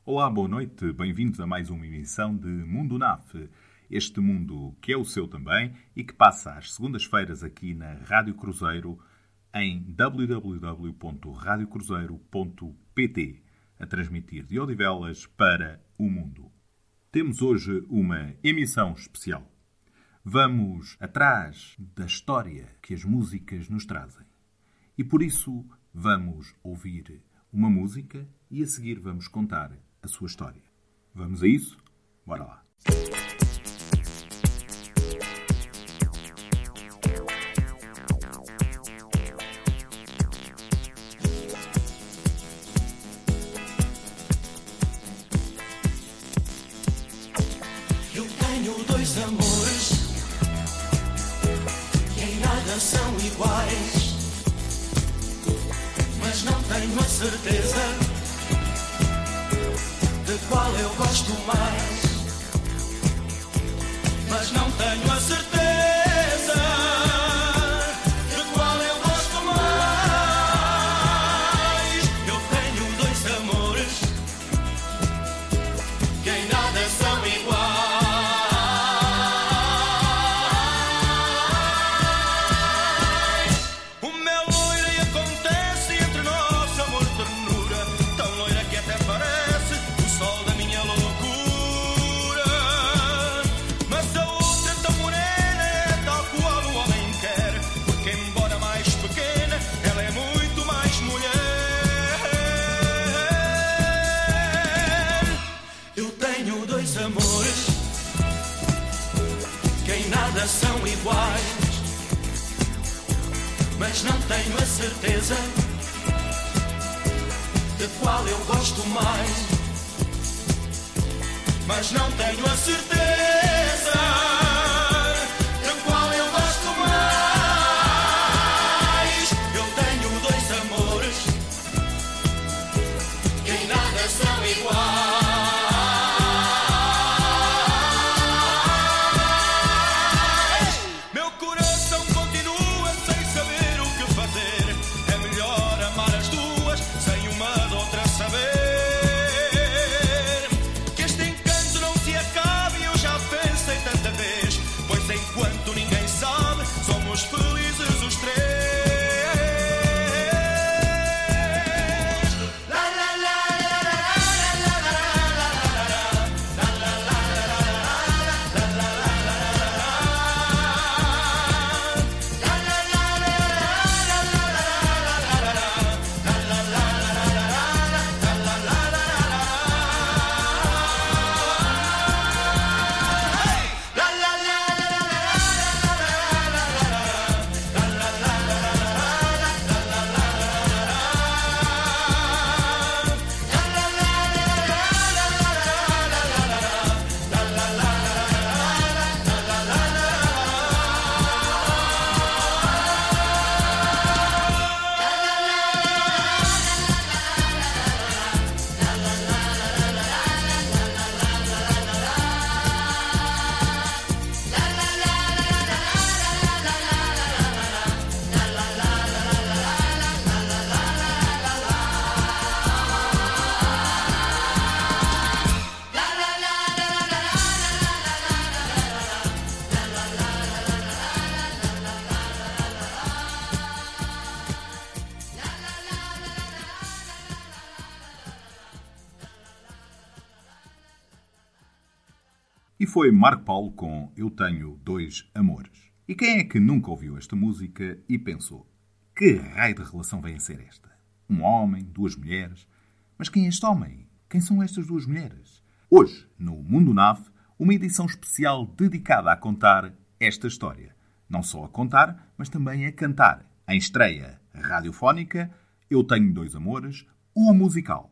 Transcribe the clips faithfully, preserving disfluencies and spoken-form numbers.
Olá, boa noite, bem-vindos a mais uma emissão de Mundo N A F. Este mundo que é o seu também e que passa às segundas-feiras aqui na Rádio Cruzeiro em w w w ponto rádio cruzeiro ponto p t, a transmitir de Odivelas para o mundo. Temos hoje uma emissão especial. Vamos atrás da história que as músicas nos trazem. E por isso vamos ouvir uma música e a seguir vamos contar a sua história. Vamos a isso? Bora lá! Eu tenho dois amores que em nada são iguais, mas não tenho a certeza de qual eu gosto mais, mas não tenho a certeza de qual eu gosto mais. Eu tenho dois amores que em nada são iguais. O meu loiro e acontece entre nós amor, ternura, tão loira que até parece o sol da minha loucura. Mas a outra é tão morena, é tal qual o homem quer, porque embora mais pequena, ela é muito mais mulher. Eu tenho dois amores que em nada são iguais, mas não tenho a certeza de qual eu gosto mais, mas não tenho a certeza de qual eu gosto mais. Eu tenho dois amores que em nada são iguais. Meu coração continua sem saber o que fazer. É melhor amar as duas sem uma de outra saber. Que este encanto não se acabe, eu já pensei tanta vez, pois enquanto ninguém sabe, somos felizes os três. La, la, la, la, la, la, la, la, la, E foi Marco Paulo com Eu Tenho Dois Amores. E quem é que nunca ouviu esta música e pensou: que raio de relação vem a ser esta? Um homem, duas mulheres. Mas quem é este homem? Quem são estas duas mulheres? Hoje, no Mundo N A F, uma edição especial dedicada a contar esta história. Não só a contar, mas também a cantar. Em estreia radiofónica, Eu Tenho Dois Amores, o musical.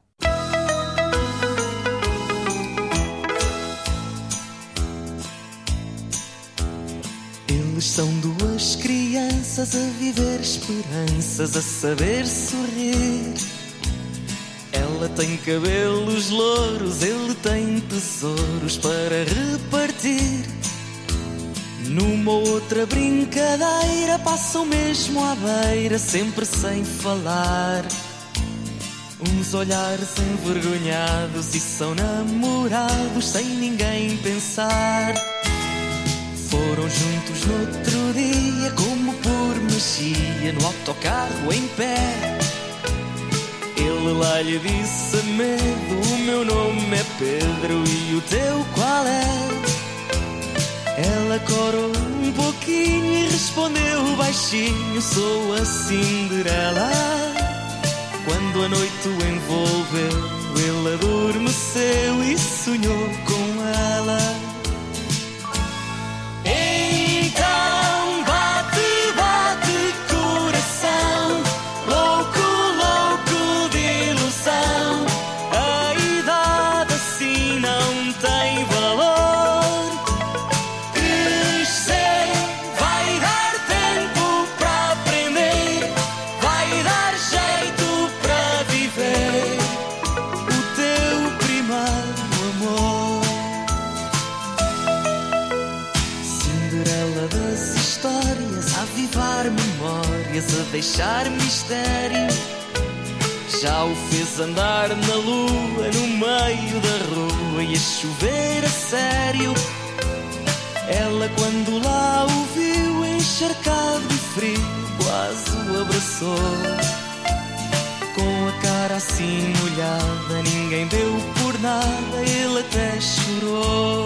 Eles são duas crianças a viver esperanças, a saber sorrir. Ela tem cabelos louros, ele tem tesouros para repartir. Numa outra brincadeira passam mesmo à beira, sempre sem falar. Uns olhares envergonhados e são namorados sem ninguém pensar. Foram juntos no outro dia, como por magia, no autocarro em pé. Ele lá lhe disse a medo: o meu nome é Pedro e o teu qual é? Ela corou um pouquinho e respondeu baixinho: sou a Cinderela. Quando a noite o envolveu, ele adormeceu e sonhou com ela. Então bate, bate coração, louco, louco de ilusão. A idade assim não tem valor. Crescer vai dar tempo para aprender, vai dar jeito para viver o teu primeiro amor. Cinderela das histórias, a avivar memórias, a deixar mistério. Já o fez andar na lua, no meio da rua, e a chover a sério. Ela quando lá o viu encharcado de frio, quase o abraçou. Com a cara assim molhada, ninguém deu por nada, ele até chorou.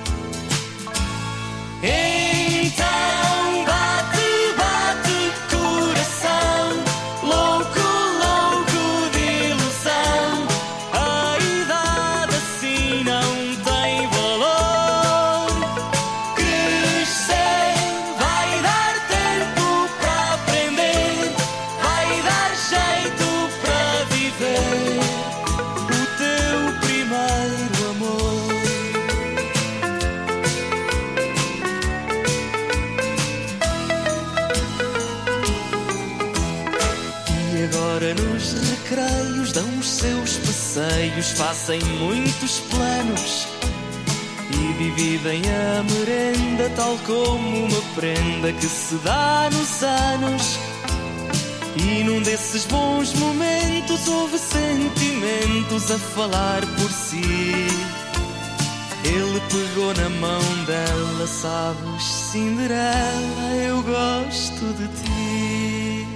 Então bate, bate coração, louco, louco de ilusão. A idade assim não tem valor. Crescer vai dar tempo para aprender, vai dar jeito para viver o teu primeiro amor. E agora nos recreios dão os seus passeios, fazem muitos planos e dividem a merenda tal como uma prenda que se dá nos anos. E num desses bons momentos houve sentimentos a falar por si. Ele pegou na mão dela: sabes, Cinderela, eu gosto de ti.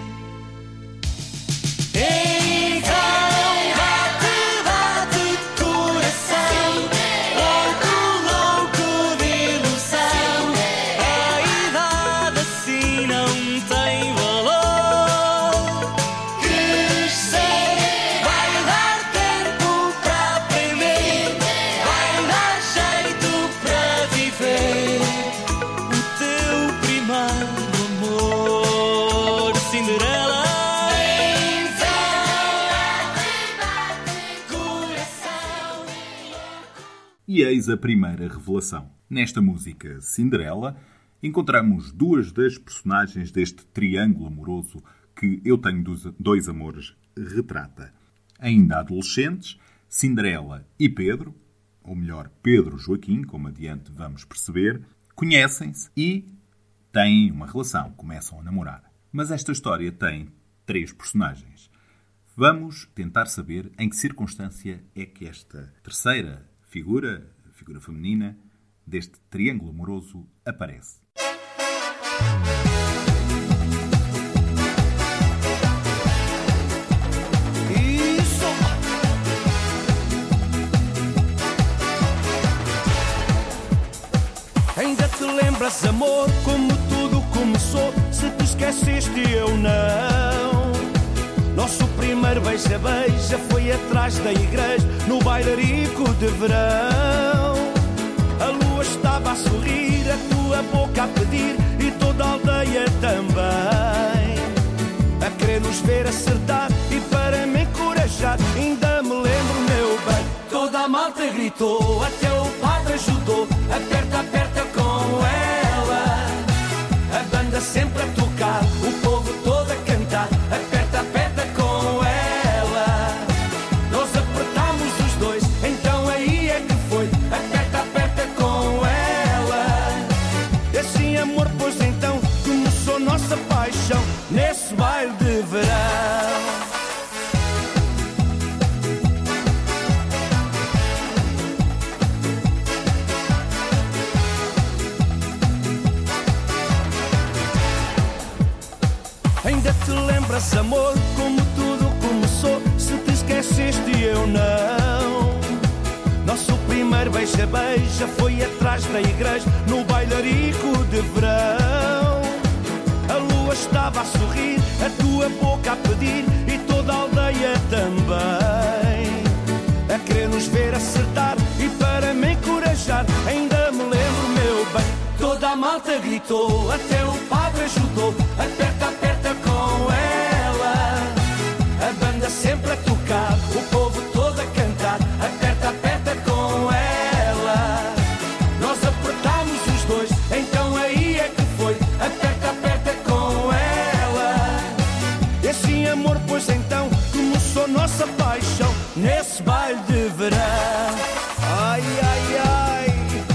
Então bate, bate coração, louco, louco de ilusão. A idade assim não tem valor. Crescer vai dar tempo para aprender, vai dar jeito para viver o teu primeiro amor. Cinderela. E eis a primeira revelação. Nesta música Cinderela, encontramos duas das personagens deste triângulo amoroso que Eu Tenho Dois Amores retrata. Ainda adolescentes, Cinderela e Pedro, ou melhor, Pedro Joaquim, como adiante vamos perceber, conhecem-se e têm uma relação, começam a namorar. Mas esta história tem três personagens. Vamos tentar saber em que circunstância é que esta terceira figura, figura feminina, deste triângulo amoroso aparece. Isso! Ainda te lembras, amor, como tudo começou? Se te esqueceste, eu não. Nosso primeiro beija-beija foi atrás da igreja, no bailarico de verão. A lua estava a sorrir, a tua boca a pedir, e toda a aldeia também, a querer nos ver acertar e para me encorajar. Ainda me lembro, meu bem, toda a malta gritou, até o padre ajudou. Aperta, aperta com ela, a banda sempre a tocar, o povo todo a cantar. Aperta, aperta com ela, nós apertamos os dois, então aí é que foi. Aperta, aperta com ela, e assim, amor, pois então começou nossa paixão nesse baile de verão. primeiro beija-beija foi atrás da igreja, no bailarico de verão. A lua estava a sorrir, a tua boca a pedir, e toda a aldeia também, a querer nos ver acertar e para me encorajar. Ainda me lembro, meu bem, toda a malta gritou, até o padre ajudou. Aperta, aperta com ela, a banda sempre a tocar, o povo todo a cantar. Aperta, aperta com ela, nós apertámos os dois, então aí é que foi. Aperta, aperta com ela, e assim amor, pois então começou nossa paixão nesse baile de verão. Ai, ai, ai,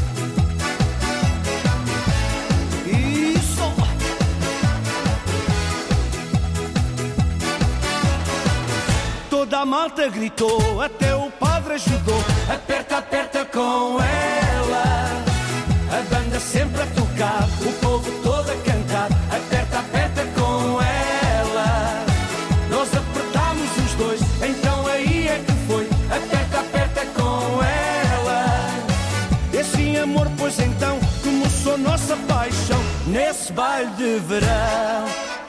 isso. Toda a malta gritou, até o padre ajudou. Aperta, aperta com ela, a banda sempre a tocar, o povo todo a cantar. Aperta, aperta com ela, nós apertámos os dois, então aí é que foi. Aperta, aperta com ela, e assim amor, pois então começou nossa paixão nesse baile de verão.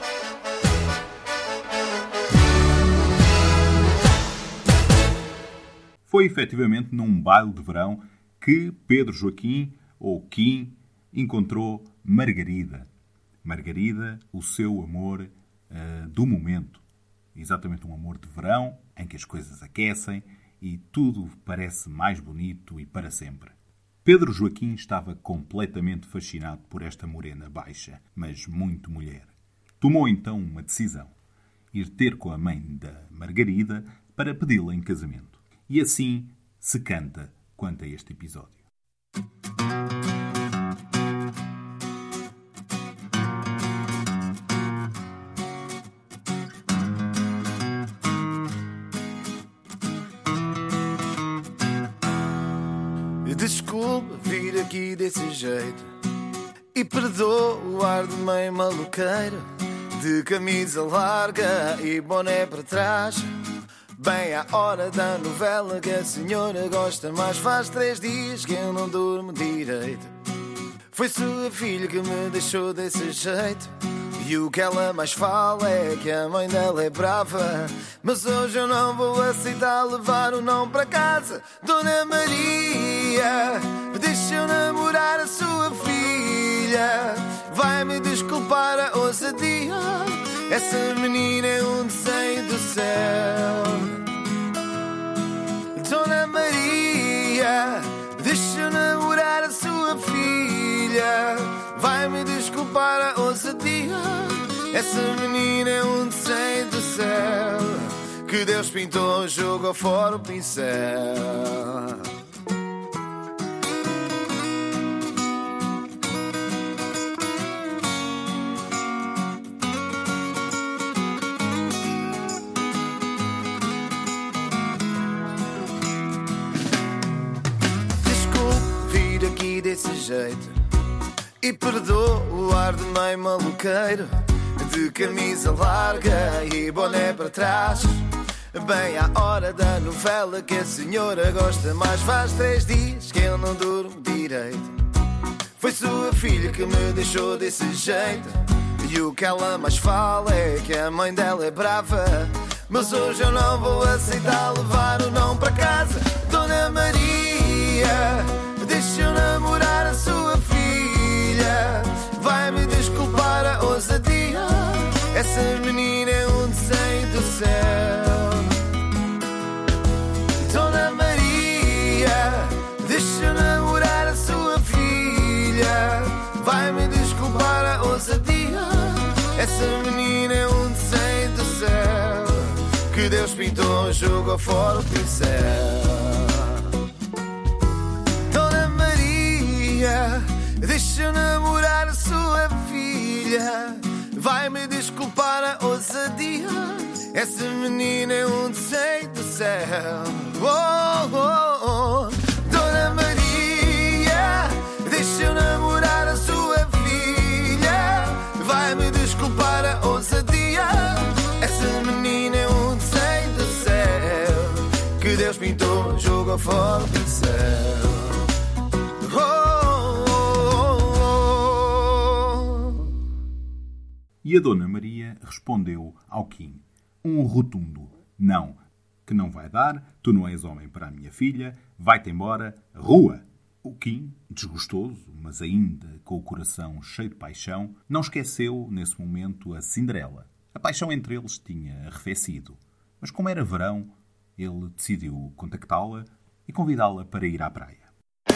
Foi efetivamente num baile de verão que Pedro Joaquim, ou Kim, encontrou Margarida. Margarida, o seu amor uh, do momento. Exatamente um amor de verão, em que as coisas aquecem e tudo parece mais bonito e para sempre. Pedro Joaquim estava completamente fascinado por esta morena baixa, mas muito mulher. Tomou então uma decisão: ir ter com a mãe da Margarida para pedi-la em casamento. E assim se canta quanto a este episódio. Desculpa vir aqui desse jeito e perdoa o ar de meio maluqueiro, de camisa larga e boné para trás, bem à hora da novela que a senhora gosta. Mas faz três dias que eu não durmo direito. Foi sua filha que me deixou desse jeito, e o que ela mais fala é que a mãe dela é brava. Mas hoje eu não vou aceitar levar o não para casa. Dona Maria, deixa eu namorar a sua filha. Vai-me desculpar a ousadia, essa menina é um desenho do céu. Dona Maria, deixa eu namorar a sua filha. Vai-me desculpar a ousadia, essa menina é um desenho do céu, que Deus pintou, jogou fora o pincel. Desse jeito e perdoa o ar de meio maluqueiro, de camisa larga e boné para trás, bem à hora da novela que a senhora gosta. Mas faz três dias que eu não durmo direito. Foi sua filha que me deixou desse jeito, e o que ela mais fala é que a mãe dela é brava. Mas hoje eu não vou aceitar levar o não para casa. Dona Maria, deixa eu namorar a sua filha. Vai-me desculpar a ousadia, essa menina é um desenho do céu. Dona Maria, deixa eu namorar a sua filha. Vai-me desculpar a ousadia, essa menina é um desenho do céu, que Deus pintou, jogou fora o pincel. Deixa eu namorar a sua filha. Vai-me desculpar a ousadia, essa menina é um desenho do céu. Oh, oh, oh. Dona Maria, deixa eu namorar a sua filha. Vai-me desculpar a ousadia, essa menina é um desenho do céu, que Deus pintou, jogou fora do céu. E a Dona Maria respondeu ao Kim, um rotundo não, que não vai dar, tu não és homem para a minha filha, vai-te embora, rua! O Kim, desgostoso, mas ainda com o coração cheio de paixão, não esqueceu, nesse momento, a Cinderela. A paixão entre eles tinha arrefecido, mas como era verão, ele decidiu contactá-la e convidá-la para ir à praia.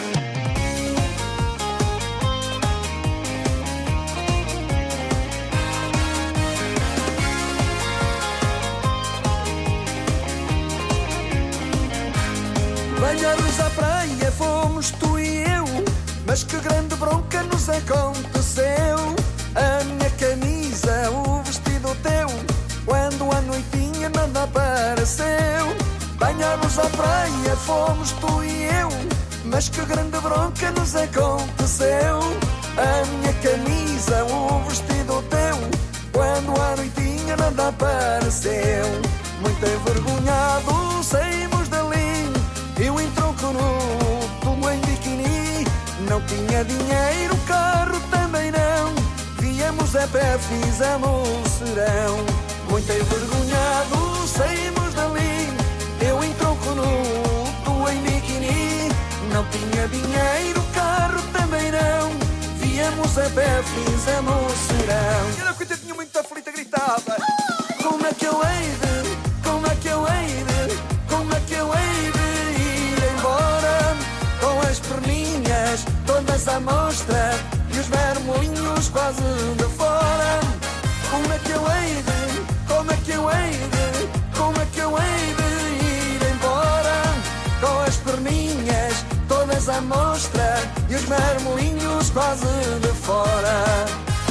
Banhar-nos à praia fomos tu e eu, mas que grande bronca nos aconteceu. A minha camisa, o vestido teu, quando a noitinha nada apareceu. Banhar-nos à praia fomos tu e eu, mas que grande bronca nos aconteceu. A minha camisa, o vestido teu, quando a noitinha nada apareceu. Muito envergonhado saímos dali, eu em tronco nu, tu em biquíni. Não tinha dinheiro, carro também não, viemos a pé, fizemos serão. Muito envergonhado saímos dali, eu em tronco nu, tu em biquíni. Não tinha dinheiro, carro também não, viemos a pé, fizemos serão. E era que eu tinha muito aflito, gritava: como é que eu hei de, como é que eu hei de, como é que eu hei de ir embora, com as perninhas todas à mostra e os vermelhinhos quase de fora. Como é que eu hei de, como é que eu hei de, como é que eu hei de ir embora, com as perninhas todas à mostra e os vermelhinhos quase de fora.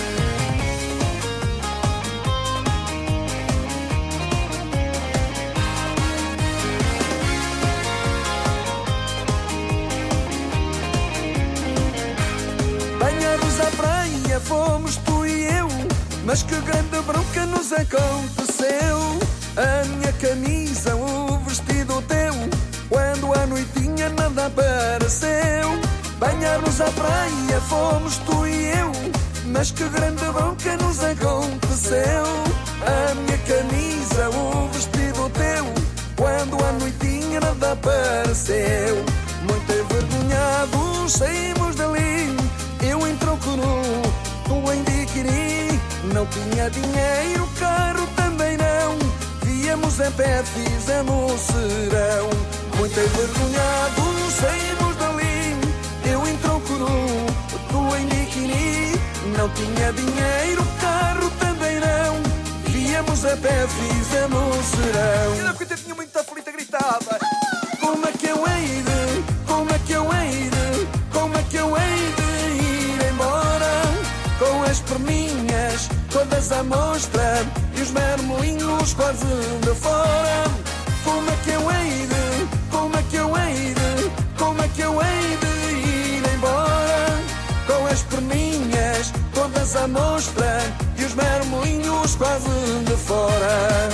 Banhar-nos à praia fomos tu e eu, mas que grande bronca nos aconteceu. A minha camisa, o vestido teu, quando a noitinha nada apareceu. Banhar-nos à praia fomos tu e eu, mas que grande bronca nos aconteceu. A minha camisa, o vestido teu, quando a noitinha nada apareceu. Muito envergonhados saímos dali, eu em tronco nu, tu em biquíni. Não tinha dinheiro, carro também não, viemos a pé, fizemos serão. Muito envergonhados saímos dali, eu em tronco nu, tu em biquíni. Não tinha dinheiro, carro também não, viemos a pé, fizemos serão. E era que eu tinha muita aflita, gritava: como é que eu hei de, como é que eu hei de, como é que eu hei de ir embora, com as perninhas todas à mostra e os vermelhinhos quase de fora. Como é que eu hei de, como é que eu hei de, como é que eu hei de ir embora, com as perninhas todas à mostra e os vermelhinhos quase de fora.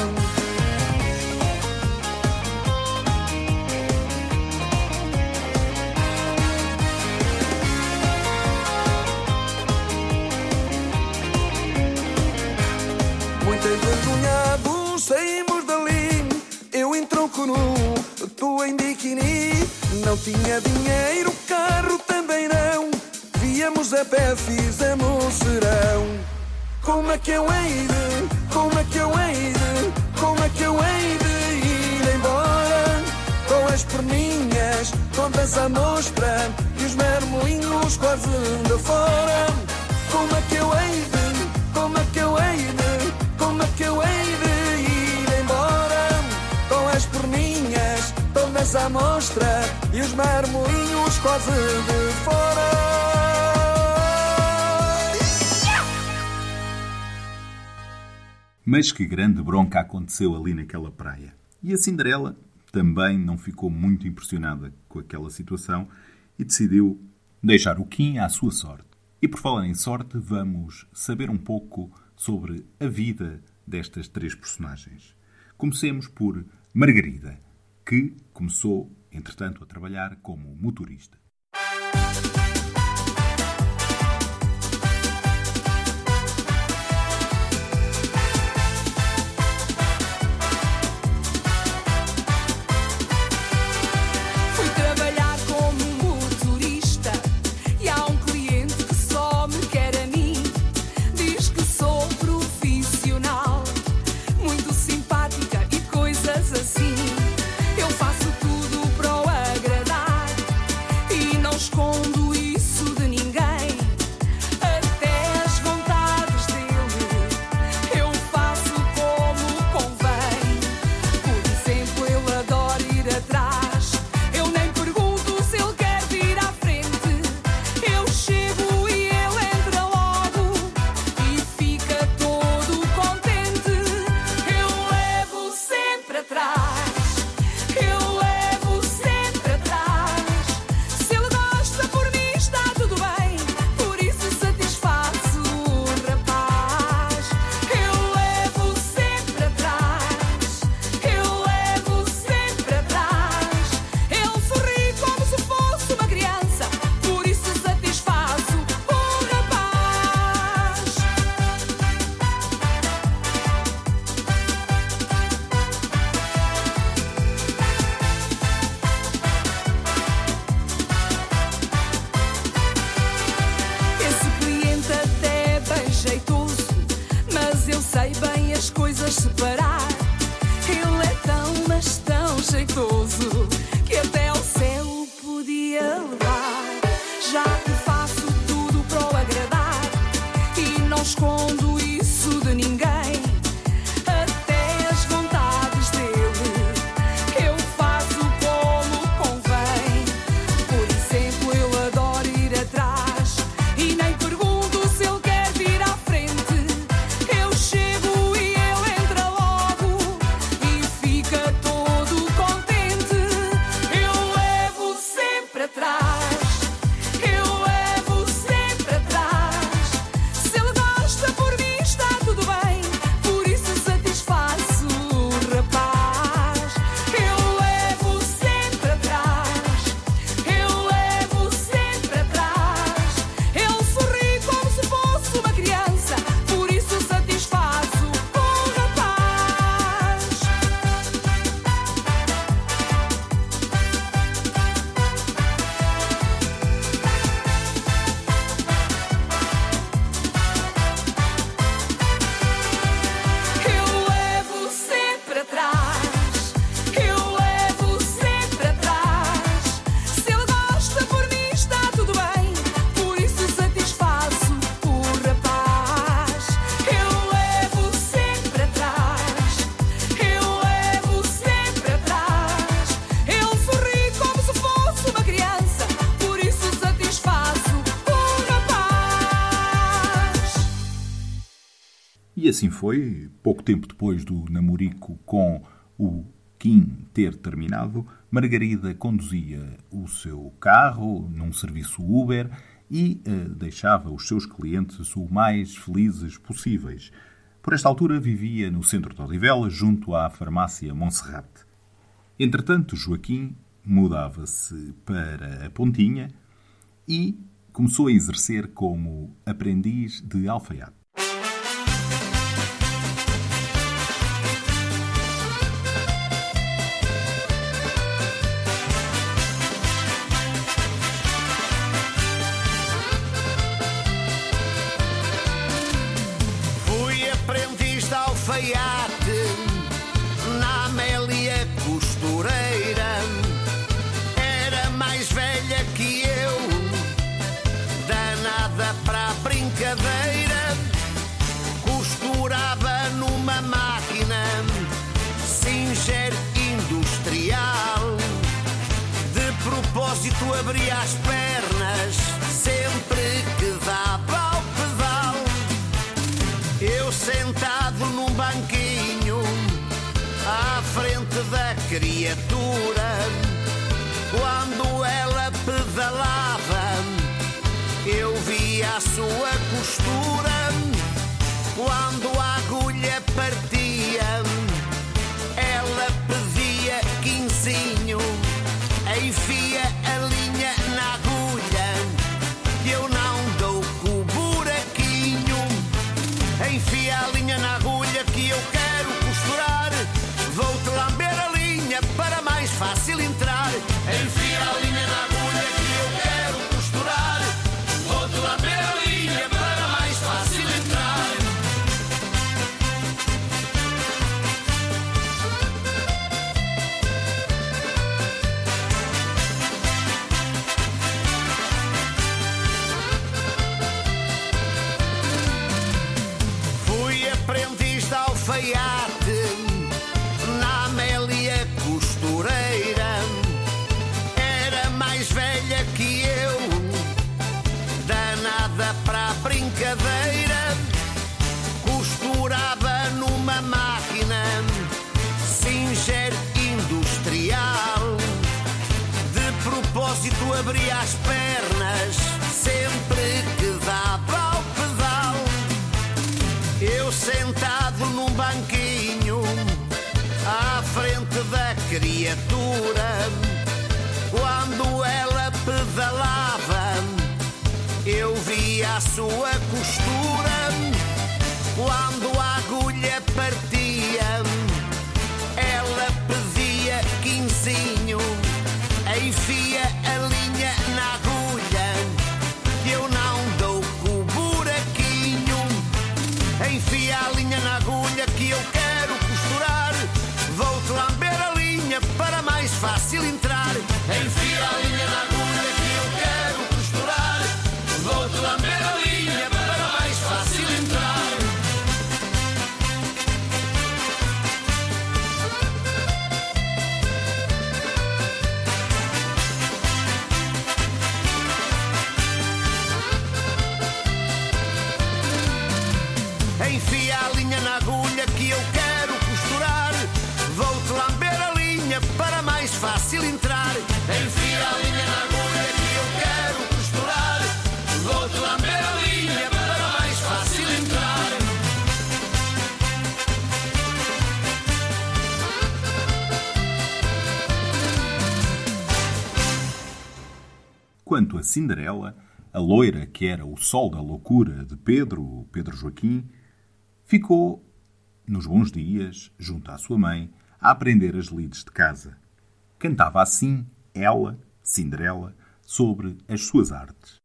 Muito envergonhado saímos dali, eu em tronco nu, tu em biquíni. Não tinha dinheiro, carro também não, viemos a pé, fizemos serão. Como é que eu hei de, como é que eu hei de, como é que eu hei de ir embora, com as perninhas todas à mostra e os vermelhinhos quase de fora. Como é que eu hei de, como é que eu hei de, como é que eu hei de ir embora, com as perninhas todas à mostra e os marmolinhos quase de fora. Mas que grande bronca aconteceu ali naquela praia. E a Cinderela também não ficou muito impressionada com aquela situação e decidiu deixar o Kim à sua sorte. E por falar em sorte, vamos saber um pouco sobre a vida destas três personagens. Comecemos por Margarida. que começou, entretanto, a trabalhar como motorista. E assim foi, pouco tempo depois do namorico com o Kim ter terminado, Margarida conduzia o seu carro num serviço Uber e uh, deixava os seus clientes o mais felizes possíveis. Por esta altura vivia no centro de Odivelas, junto à farmácia Montserrat. Entretanto, Joaquim mudava-se para a Pontinha e começou a exercer como aprendiz de alfaiate. Na Amélia costureira, era mais velha que eu, danada para a brincadeira, costurava numa máquina Singer industrial, de propósito abria as pernas sempre que dava ao pedal. Eu sentado num banquinho à frente da criatura, quando ela pedalava eu via a sua costura. Quando a agulha partia ela pedia quinze enfia a linha na agulha, eu não dou com o buraquinho. Enfia a linha na agulha que eu quero costurar, vou-te lamber a linha para mais fácil entrar. Enfia a linha na agulha que eu quero costurar, vou-te lamber a linha para mais fácil entrar. Fui aprendiz de alfaiate na Amélia Costureira. Era mais velha que eu, danada para a brincadeira. Costurava numa máquina Singer industrial. De propósito abria as pernas sempre que dava ao pedal. Eu sentado num banquinho à frente da criatura, quando ela pedalava eu via a sua costura. Quando a agulha partia ela pedia quinzinho. Enfia a linha na agulha, eu não dou com o buraquinho. Enfia a linha na agulha que eu quero costurar, vou-te lamber a linha para mais fácil entrar. Enfia a linha na agulha que eu quero costurar, vou-te lamber a linha para mais fácil entrar. Enfia a linha na agulha que eu quero costurar, vou-te lamber a linha para mais fácil entrar. Enfia a linha na agulha que eu quero costurar, vou-te lamber a linha para mais fácil entrar. Quanto a Cinderela, a loira que era o sol da loucura de Pedro, Pedro Joaquim, ficou, nos bons dias, junto à sua mãe, a aprender as lides de casa. Cantava assim, ela, Cinderela, sobre as suas artes.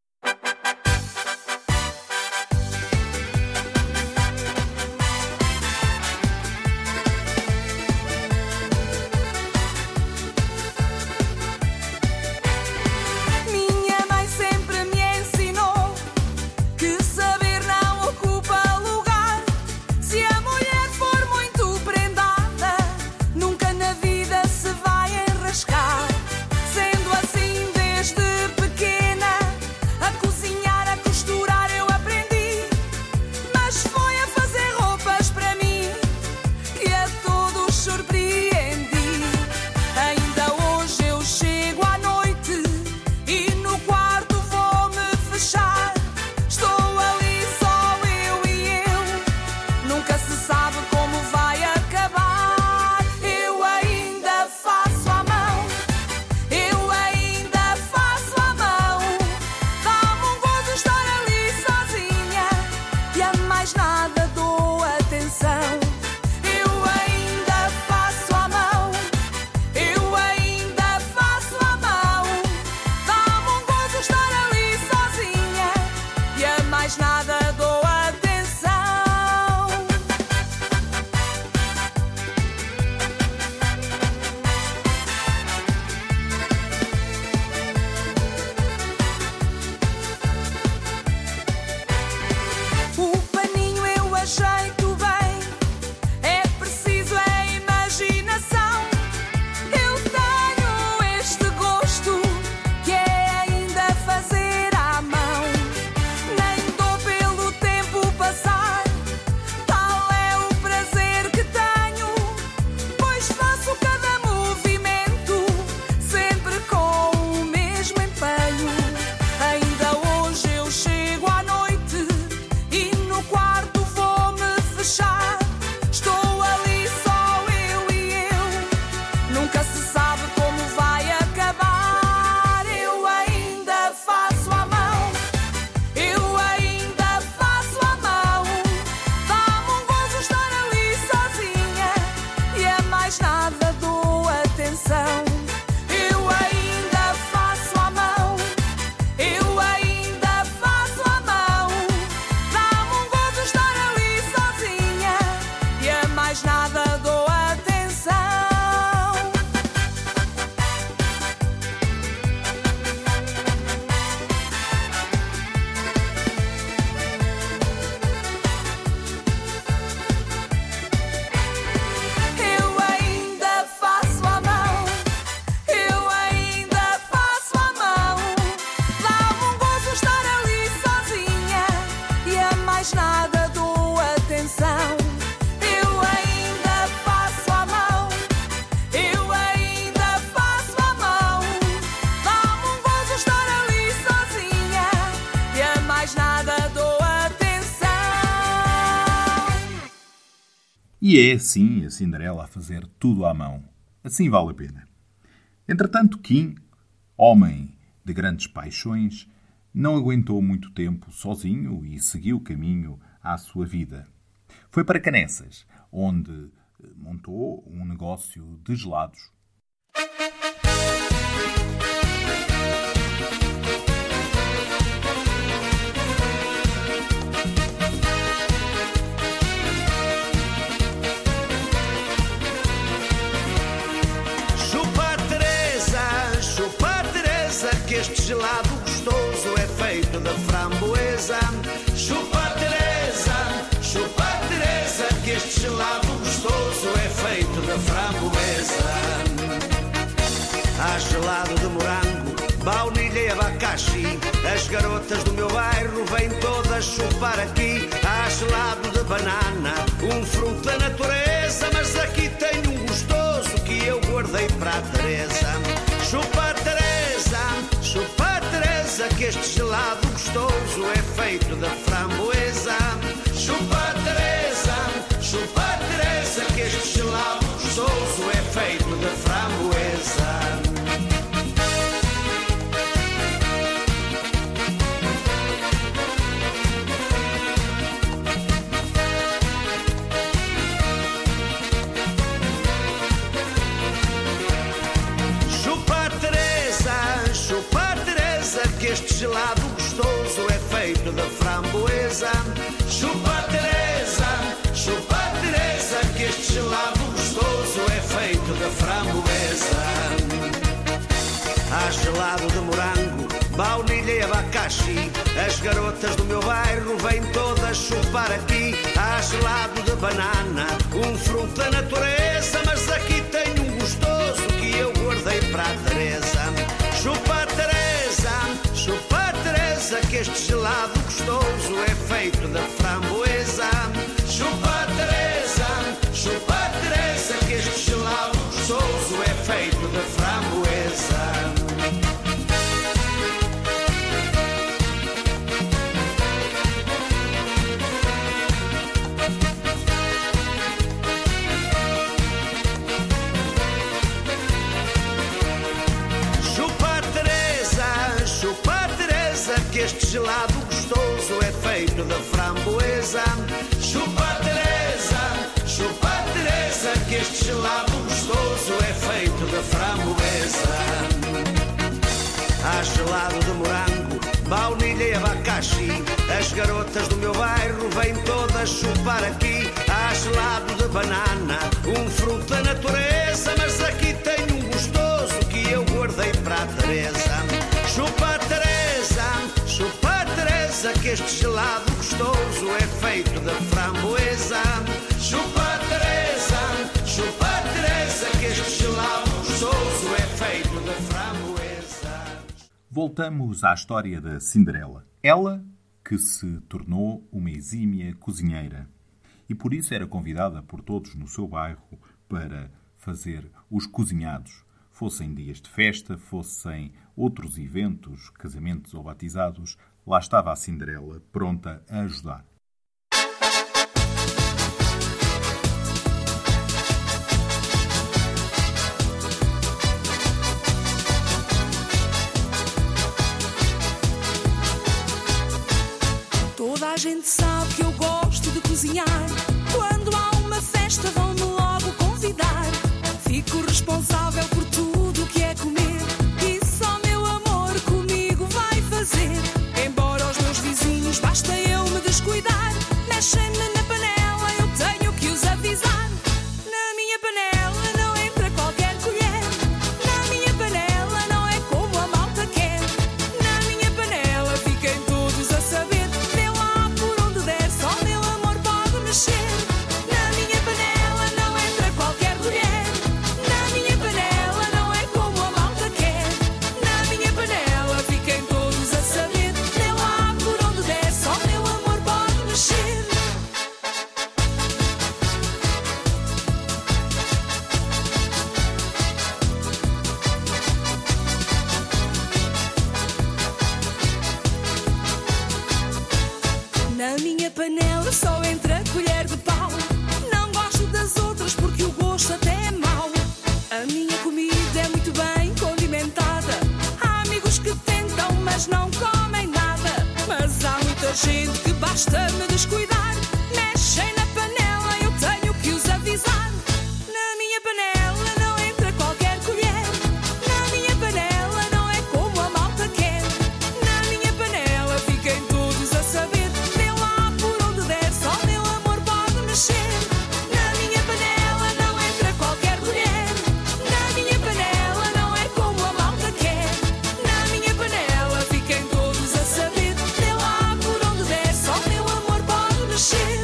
Minha mãe sempre me ensinou que saber não ocupa lugar. Se a mulher for muito prendada, nunca na vida se vai enrascar. Sendo assim, desde pequena, E é assim a Cinderela a fazer tudo à mão. Assim vale a pena. Entretanto, Kim, homem de grandes paixões, não aguentou muito tempo sozinho e seguiu caminho à sua vida. Foi para Canessas, onde montou um negócio de gelados. Chupa Teresa, chupa Teresa, que este gelado gostoso é feito de framboesa. Chupa Teresa, chupa Teresa, que este gelado gostoso é feito de framboesa. Há gelado de morango, baunilha e abacaxi. As garotas do meu bairro vêm todas chupar aqui. Há gelado de banana, um fruto da natureza. Mas aqui tenho um gostoso que eu guardei para a Teresa. Chupa Teresa, chupa Teresa, que este gelado gostoso é feito de framboesa. Chupa Teresa, chupa Teresa, que este gelado gostoso é feito de framboesa. Chupa Teresa, chupa Teresa, que este gelado gostoso é feito de framboesa. Chupa Teresa, chupa Teresa, que este gelado gostoso é feito de framboesa. Há gelado de morango, baunilha e abacaxi. As garotas do meu bairro vêm todas chupar aqui. Há gelado de banana, um fruto da natureza. Mas aqui tenho um gostoso que eu guardei para a Teresa. Chupa Teresa, chupa Teresa, que este gelado gostoso é feito de framboesa. Chupa Teresa, chupa Teresa, que este gelado gostoso é feito de framboesa. Chupa Teresa, chupa Teresa, que este gelado gostoso é feito de framboesa. Chupa Teresa, chupa Teresa, que este gelado gostoso é feito de framboesa. Há gelado de morango, baunilha e abacaxi. As garotas do meu bairro vêm todas chupar aqui. Há gelado de banana, um fruto da natureza. Mas aqui tenho um gostoso que eu guardei para a Teresa. Chupa Teresa, chupa Teresa, que este gelado gostoso é feito de framboesa. Chupa Teresa, chupa Teresa, que este gelado gostoso é feito de framboesa. Voltamos à história da Cinderela. Ela que se tornou uma exímia cozinheira e por isso era convidada por todos no seu bairro para fazer os cozinhados. Fossem dias de festa, fossem outros eventos, casamentos ou batizados, lá estava a Cinderela pronta a ajudar. Toda a gente sabe que eu gosto de cozinhar. Quando há uma festa vão-me logo convidar. Fico responsável por tudo que é comer. E só meu amor comigo vai fazer. Embora os meus vizinhos basta eu me descuidar. Mexem-me na panela, eu tenho que os avisar. Na minha panela não entra qualquer colher. Na minha panela não é como a malta quer. Na minha panela fiquem todos a saber. Vê lá por onde der, só meu amor pode mexer. basta-me descuidar. Mexem na panela, eu tenho que os avisar. Na minha panela não entra qualquer colher. Na minha panela não é como a malta quer. Na minha panela fiquem todos a saber. Vê lá por onde der, só meu amor pode mexer. Na minha panela não entra qualquer colher. Na minha panela não é como a malta quer. Na minha panela fiquem todos a saber. Vê lá por onde der, só meu amor pode mexer.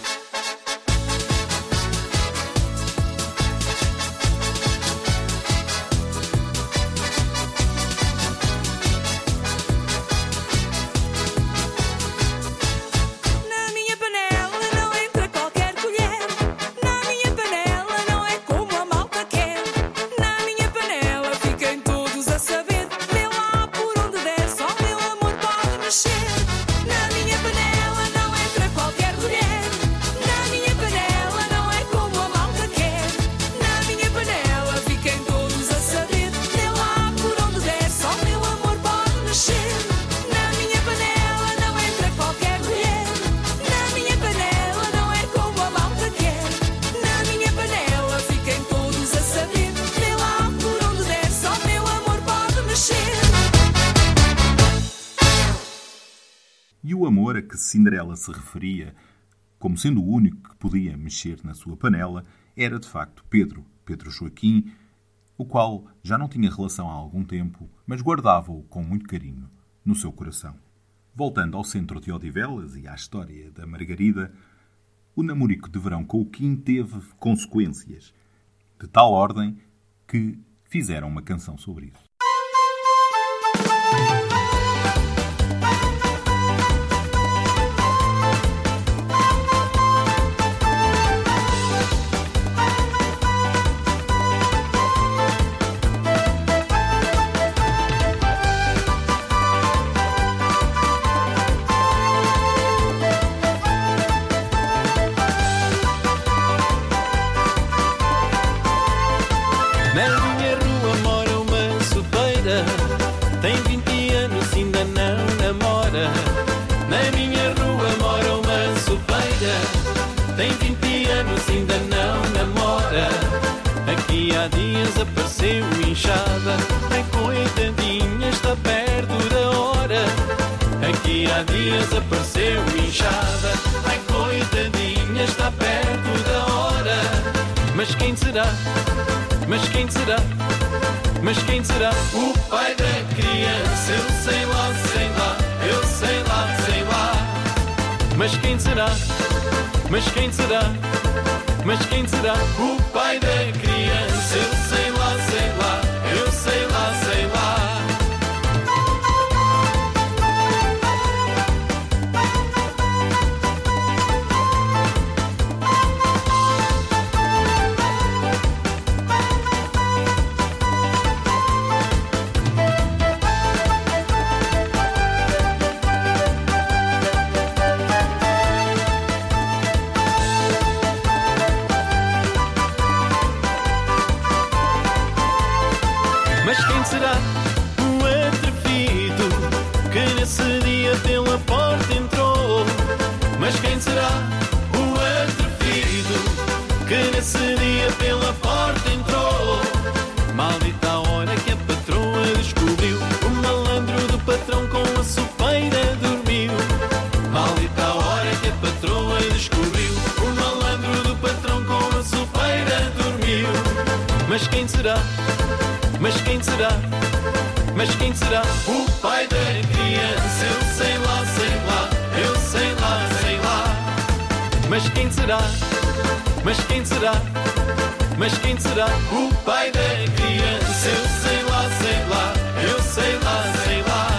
Na minha panela não entra qualquer colher. Na minha panela não é como a malta quer. Na minha panela fiquem todos a saber. Vê lá por onde der, só meu amor pode mexer. Na minha panela não entra qualquer colher. Na minha panela não é como a malta quer. Na minha panela fiquem todos a saber. Vê lá por onde der, só meu amor pode mexer. Na minha panela não entra qualquer colher. Na minha panela não é como a malta quer. Na minha panela fiquem todos a saber. Vê lá por onde der, só meu amor pode mexer. E o amor a que Cinderela se referia, como sendo o único que podia mexer na sua panela, era de facto Pedro, Pedro Joaquim, o qual já não tinha relação há algum tempo, mas guardava-o com muito carinho no seu coração. Voltando ao centro de Odivelas e à história da Margarida, o namorico de verão com o Quim teve consequências, de tal ordem que fizeram uma canção sobre isso. Na minha rua mora uma sopeira, tem vinte anos e ainda não namora. Na minha rua mora uma sopeira, tem vinte anos e ainda não namora. Aqui há dias apareceu inchada, ai coitadinha, está perto da hora. Aqui há dias apareceu inchada, ai coitadinha, está perto da hora. Mas quem será? Mas quem será? Mas quem será? O pai da criança, eu sei lá, sei lá, eu sei lá, sei lá. Mas quem será? Mas quem será? Mas quem será? O pai da criança, eu sei lá, sei lá, eu sei lá, sei lá. Mas quem será o atrevido que nesse dia pela porta entrou? Mas quem será o atrevido que nesse dia pela porta entrou? Maldita a hora que a patroa descobriu, o malandro do patrão com a sopeira dormiu. Maldita a hora que a patroa descobriu, o malandro do patrão com a sopeira dormiu. Mas quem será? Mas quem será? Mas quem será? O pai da criança, eu sei lá, sei lá, eu sei lá, sei lá. Mas quem será? Mas quem será? Mas quem será? O pai da criança, eu sei lá, sei lá, eu sei lá, sei lá.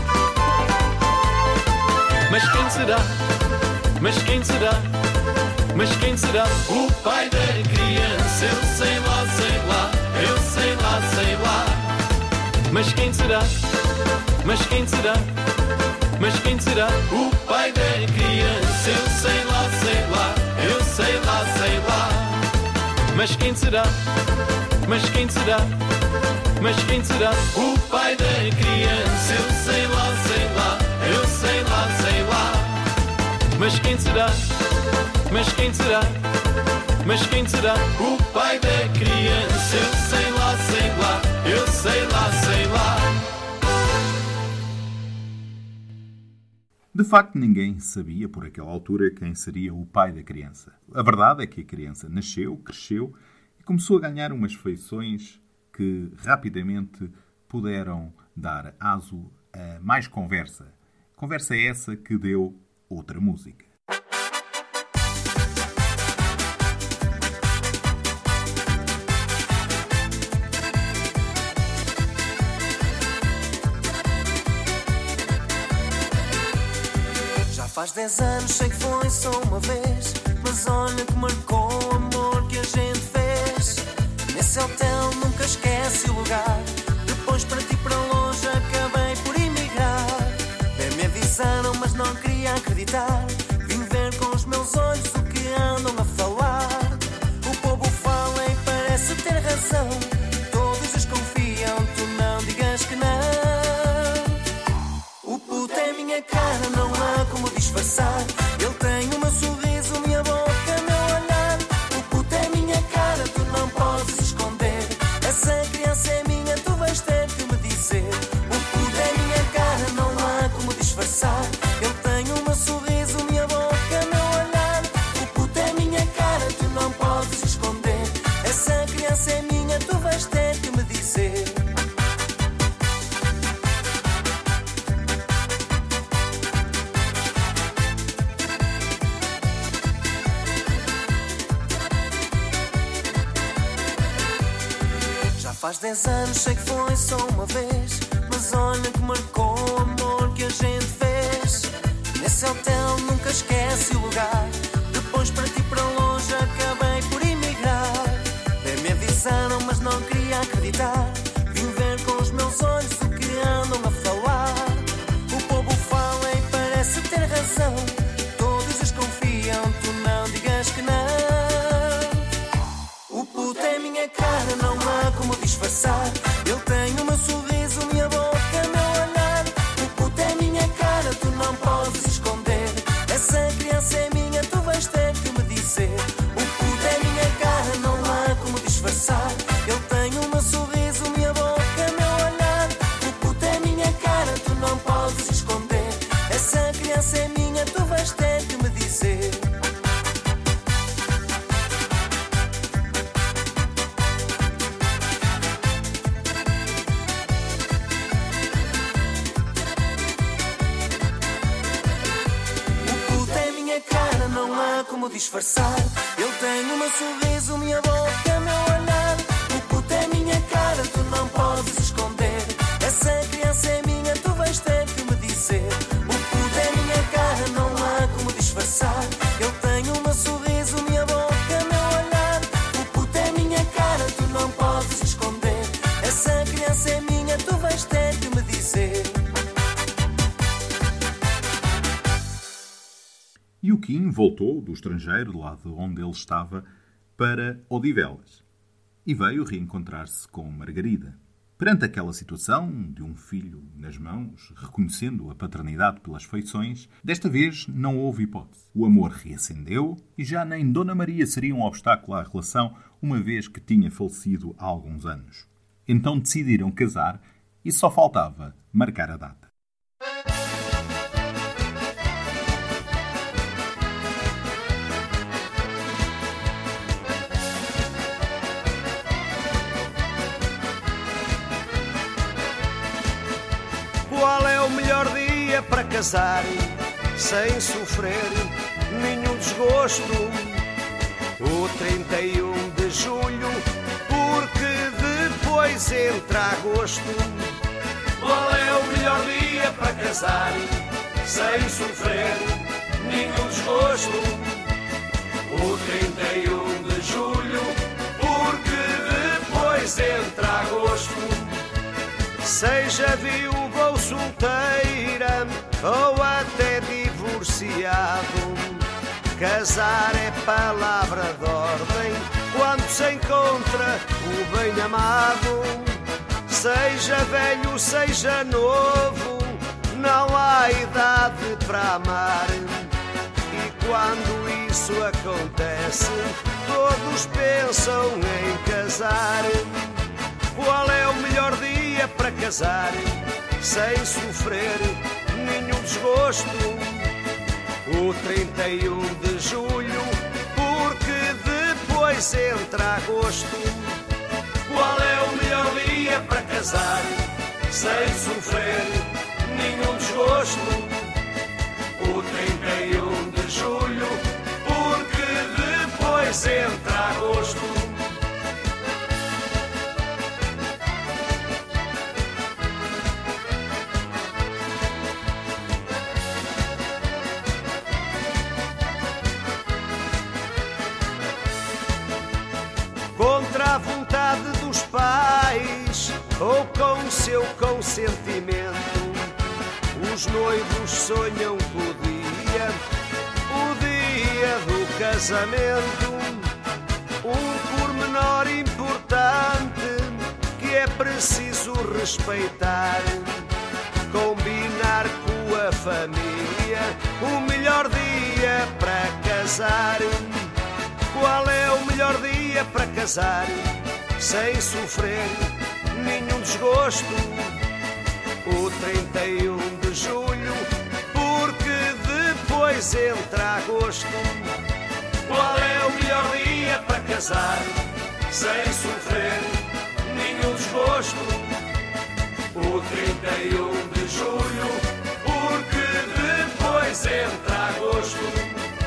Mas quem será? Mas quem será o pai da criança? Eu sei lá, sei lá, eu sei lá, sei lá. Mas quem será? Mas quem será? Mas quem será o pai da criança? Eu sei lá, sei lá, eu sei lá, sei lá. Mas quem será? Mas quem será? Mas quem será o pai da criança? Eu sei lá, sei lá, eu sei lá, sei lá. Mas quem será? Mas quem será? Mas quem será o pai da criança? Eu sei lá, sei lá, eu sei lá, sei lá. De facto, ninguém sabia por aquela altura quem seria o pai da criança. A verdade é que a criança nasceu, cresceu e começou a ganhar umas feições que rapidamente puderam dar aso a mais conversa. Conversa essa que deu outra música. Já faz dez anos, sei que foi só uma vez, mas olha que marcou o amor que a gente fez. Nesse hotel nunca esquece o lugar. Depois para ti para longe acabei por emigrar. Bem me avisaram mas não queria acreditar. Vim ver com os meus olhos o que andam a falar. O povo fala e parece ter razão. Todos desconfiam, tu não digas que não. O puto é minha cara, não há como disfarçar. Ele tem o meu sorriso, minha boca, meu olhar. O puto é minha cara, tu não podes esconder. Essa criança é minha, tu vais ter que me dizer. O puto é minha cara, não há como disfarçar. Ele tem o meu sorriso, minha boca, meu olhar. O puto é minha cara, tu não podes esconder. Essa criança é minha, tu vais ter que me dizer. Faz dez anos, sei que foi só uma vez, mas olha que marcou o amor que a gente fez. Nesse hotel nunca esquece o lugar. Depois para ti para longe acabei por emigrar. Bem me avisaram mas não queria acreditar. Vim ver com os meus olhos o que andam a falar. O povo fala e parece ter razão. Todos desconfiam, tu não digas que não. O puto é minha cara, não há como disfarçar. Ele tem o meu sorriso, minha boca, meu olhar. O puto é minha cara, tu não podes esconder. Essa criança é minha, tu vais ter que me dizer. O puto é minha cara, não há como disfarçar. Ele tem o meu sorriso, minha boca, meu olhar. O puto é minha cara, tu não podes esconder. Essa criança é minha, tu vais ter que me dizer. Como disfarçar. Ele tem o meu sorriso, minha boca, meu olhar. O puto é minha cara, tu não podes esconder. Essa criança é minha, tu vais ter que me dizer. O puto é minha cara, não há como disfarçar. Ele tem o meu sorriso, minha boca, meu olhar. O puto é minha cara, tu não podes esconder. Essa criança é minha, tu vais ter que me dizer. E o Kim voltou do estrangeiro, lá de onde ele estava, para Odivelas. E veio reencontrar-se com Margarida. Perante aquela situação de um filho nas mãos, reconhecendo a paternidade pelas feições, desta vez não houve hipótese. O amor reacendeu e já nem Dona Maria seria um obstáculo à relação, uma vez que tinha falecido há alguns anos. Então decidiram casar e só faltava marcar a data. Qual é o melhor dia para casar sem sofrer nenhum desgosto? O trinta e um de julho, porque depois entra agosto. Qual é o melhor dia para casar sem sofrer nenhum desgosto? O Seja viúva ou solteira, ou até divorciado, casar é palavra de ordem quando se encontra o bem amado. Seja velho, seja novo, não há idade para amar. E quando isso acontece, todos pensam em casar. Qual é o melhor dia para casar sem sofrer nenhum desgosto? O trinta e um de julho, porque depois entra agosto. Qual é o melhor dia para casar sem sofrer nenhum desgosto? O trinta e um de julho, porque depois entra agosto. Contra a vontade dos pais ou com seu consentimento, os noivos sonham com o dia, o dia do casamento. Um pormenor importante que é preciso respeitar, combinar com a família o melhor dia para casar. Qual é o melhor dia para casar sem sofrer nenhum desgosto? O trinta e um de julho, porque depois entra agosto. Qual é o melhor dia para casar sem sofrer nenhum desgosto? O trinta e um de julho, porque depois entra agosto.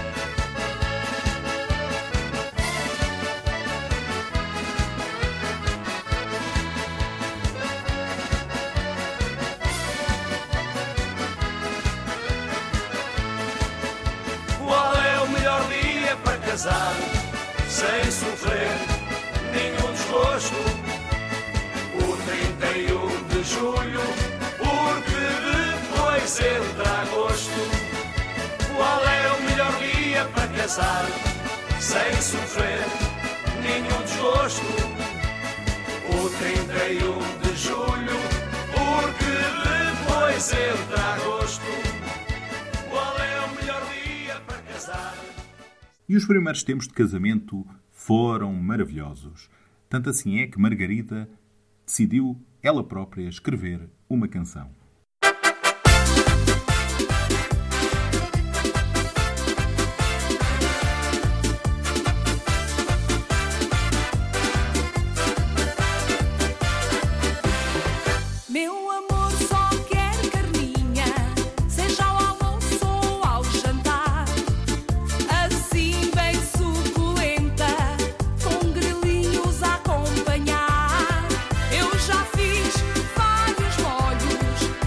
Casar sem sofrer nenhum desgosto. O trinta e um de julho, porque depois entra agosto. Qual é o melhor dia para casar sem sofrer nenhum desgosto? O trinta e um de julho, porque depois entra agosto. Qual é o melhor dia para casar? E os primeiros tempos de casamento foram maravilhosos. Tanto assim é que Margarida decidiu ela própria escrever uma canção. Meu amor só quer carninha, seja ao almoço ou ao jantar. Assim bem suculenta, com grelhinhos a acompanhar. Eu já fiz vários molhos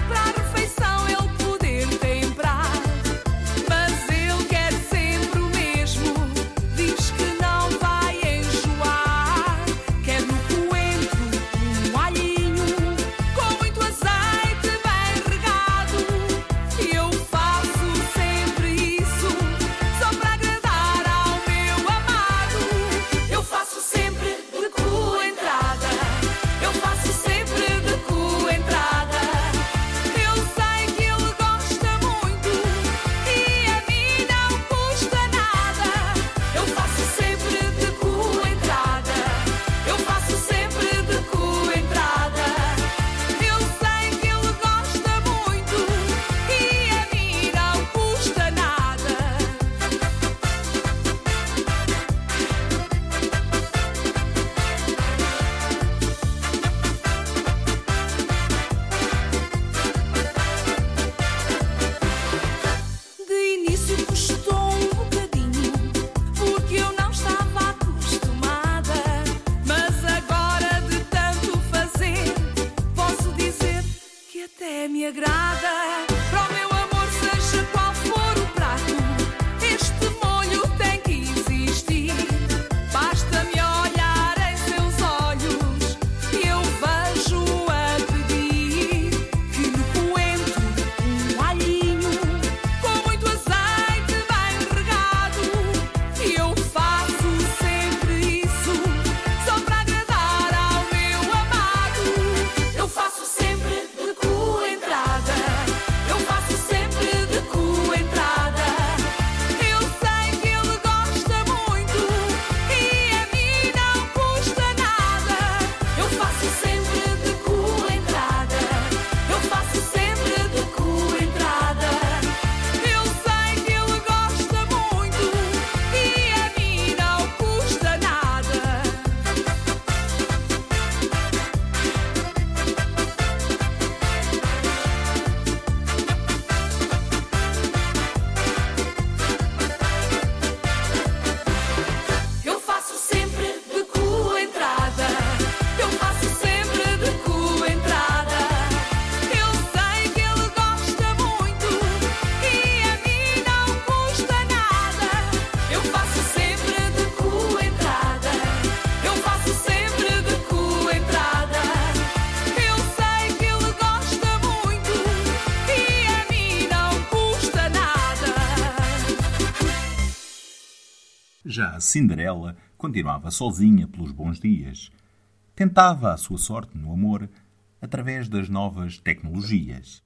Já a Cinderela continuava sozinha pelos bons dias. Tentava a sua sorte no amor através das novas tecnologias.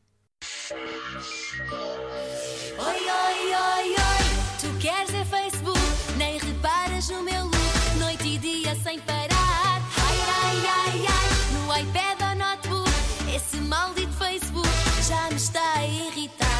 Oi, oi, oi, oi, tu queres é Facebook, nem reparas no meu look, noite e dia sem parar. Ai, ai, ai, ai, no iPad ou notebook, esse maldito Facebook já me está a irritar.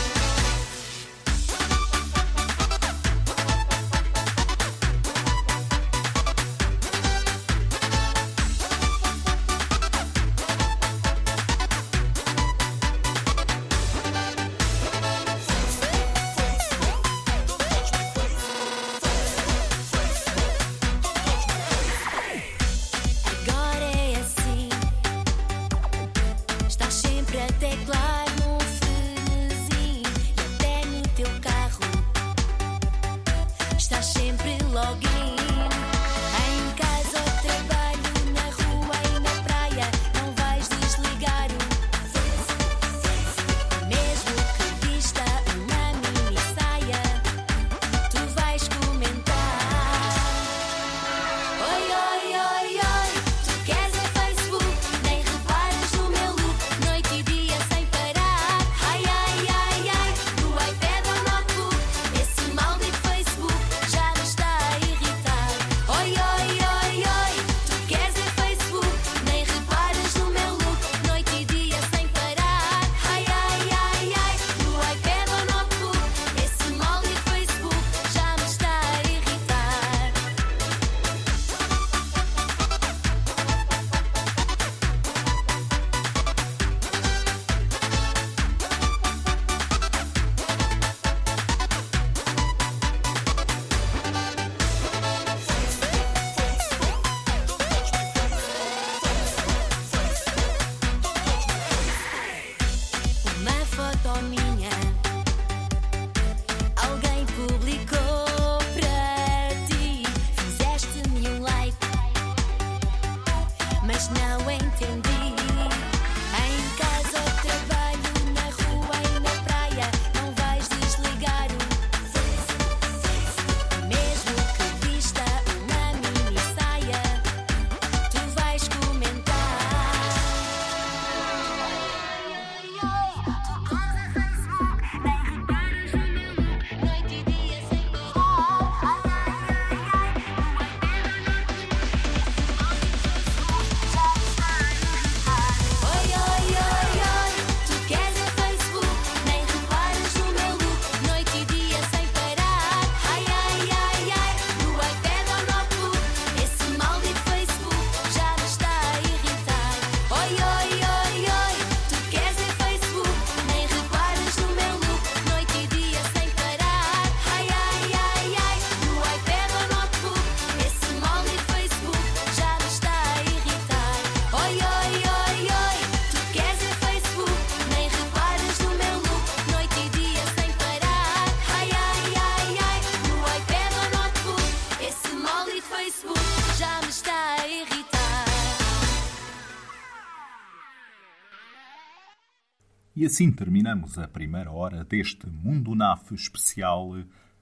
E assim terminamos a primeira hora deste Mundo N A F especial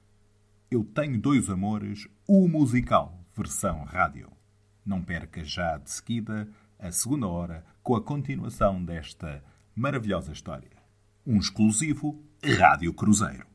Eu Tenho Dois Amores, o musical, versão rádio. Não perca já de seguida a segunda hora com a continuação desta maravilhosa história. Um exclusivo Rádio Cruzeiro.